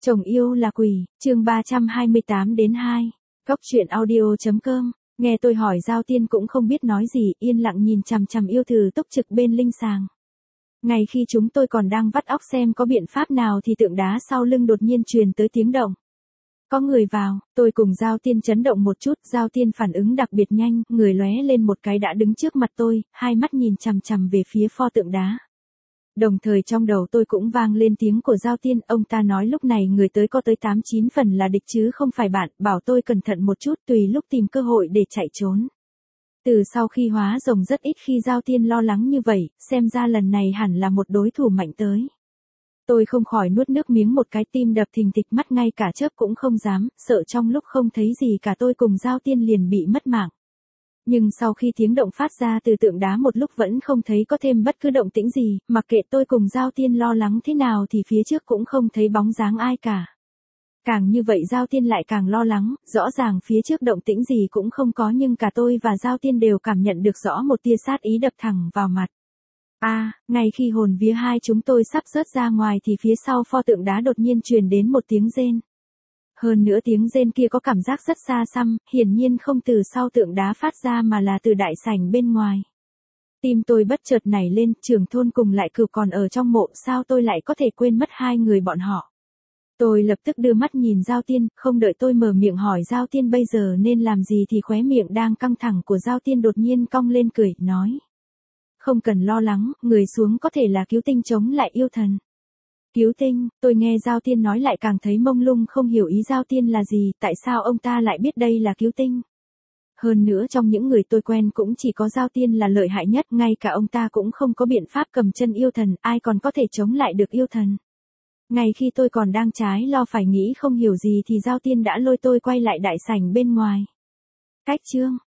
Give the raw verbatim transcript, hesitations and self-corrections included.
Chồng yêu là quỷ, chương ba trăm hai mươi tám đến hai. Góc truyện audio.com, nghe tôi hỏi Giao Tiên cũng không biết nói gì, yên lặng nhìn chằm chằm yêu thử túc trực bên linh sàng. Ngay khi chúng tôi còn đang vắt óc xem có biện pháp nào thì tượng đá sau lưng đột nhiên truyền tới tiếng động. Có người vào, tôi cùng Giao Tiên chấn động một chút, Giao Tiên phản ứng đặc biệt nhanh, người lóe lên một cái đã đứng trước mặt tôi, hai mắt nhìn chằm chằm về phía pho tượng đá. Đồng thời trong đầu tôi cũng vang lên tiếng của Giao Tiên, ông ta nói lúc này người tới có tới tám chín phần là địch chứ không phải bạn, bảo tôi cẩn thận một chút tùy lúc tìm cơ hội để chạy trốn. Từ sau khi hóa rồng rất ít khi Giao Tiên lo lắng như vậy, xem ra lần này hẳn là một đối thủ mạnh tới. Tôi không khỏi nuốt nước miếng một cái, tim đập thình thịch, mắt ngay cả chớp cũng không dám, sợ trong lúc không thấy gì cả tôi cùng Giao Tiên liền bị mất mạng. Nhưng sau khi tiếng động phát ra từ tượng đá một lúc vẫn không thấy có thêm bất cứ động tĩnh gì, mặc kệ tôi cùng Giao Tiên lo lắng thế nào thì phía trước cũng không thấy bóng dáng ai cả. Càng như vậy Giao Tiên lại càng lo lắng, rõ ràng phía trước động tĩnh gì cũng không có nhưng cả tôi và Giao Tiên đều cảm nhận được rõ một tia sát ý đập thẳng vào mặt. A, à, ngay khi hồn vía hai chúng tôi sắp rớt ra ngoài thì phía sau pho tượng đá đột nhiên truyền đến một tiếng rên. Hơn nữa tiếng rên kia có cảm giác rất xa xăm, hiển nhiên không từ sau tượng đá phát ra mà là từ đại sảnh bên ngoài. Tim tôi bất chợt nảy lên, trưởng thôn cùng lại cửu còn ở trong mộ, sao tôi lại có thể quên mất hai người bọn họ. Tôi lập tức đưa mắt nhìn Giao Tiên, không đợi tôi mở miệng hỏi Giao Tiên bây giờ nên làm gì thì khóe miệng đang căng thẳng của Giao Tiên đột nhiên cong lên cười, nói. Không cần lo lắng, người xuống có thể là cứu tinh chống lại yêu thần. Cứu tinh, tôi nghe Giao Tiên nói lại càng thấy mông lung, không hiểu ý Giao Tiên là gì, tại sao ông ta lại biết đây là cứu tinh. Hơn nữa trong những người tôi quen cũng chỉ có Giao Tiên là lợi hại nhất, ngay cả ông ta cũng không có biện pháp cầm chân yêu thần, ai còn có thể chống lại được yêu thần. Ngay khi tôi còn đang trái lo phải nghĩ không hiểu gì thì Giao Tiên đã lôi tôi quay lại đại sảnh bên ngoài. Cách chương,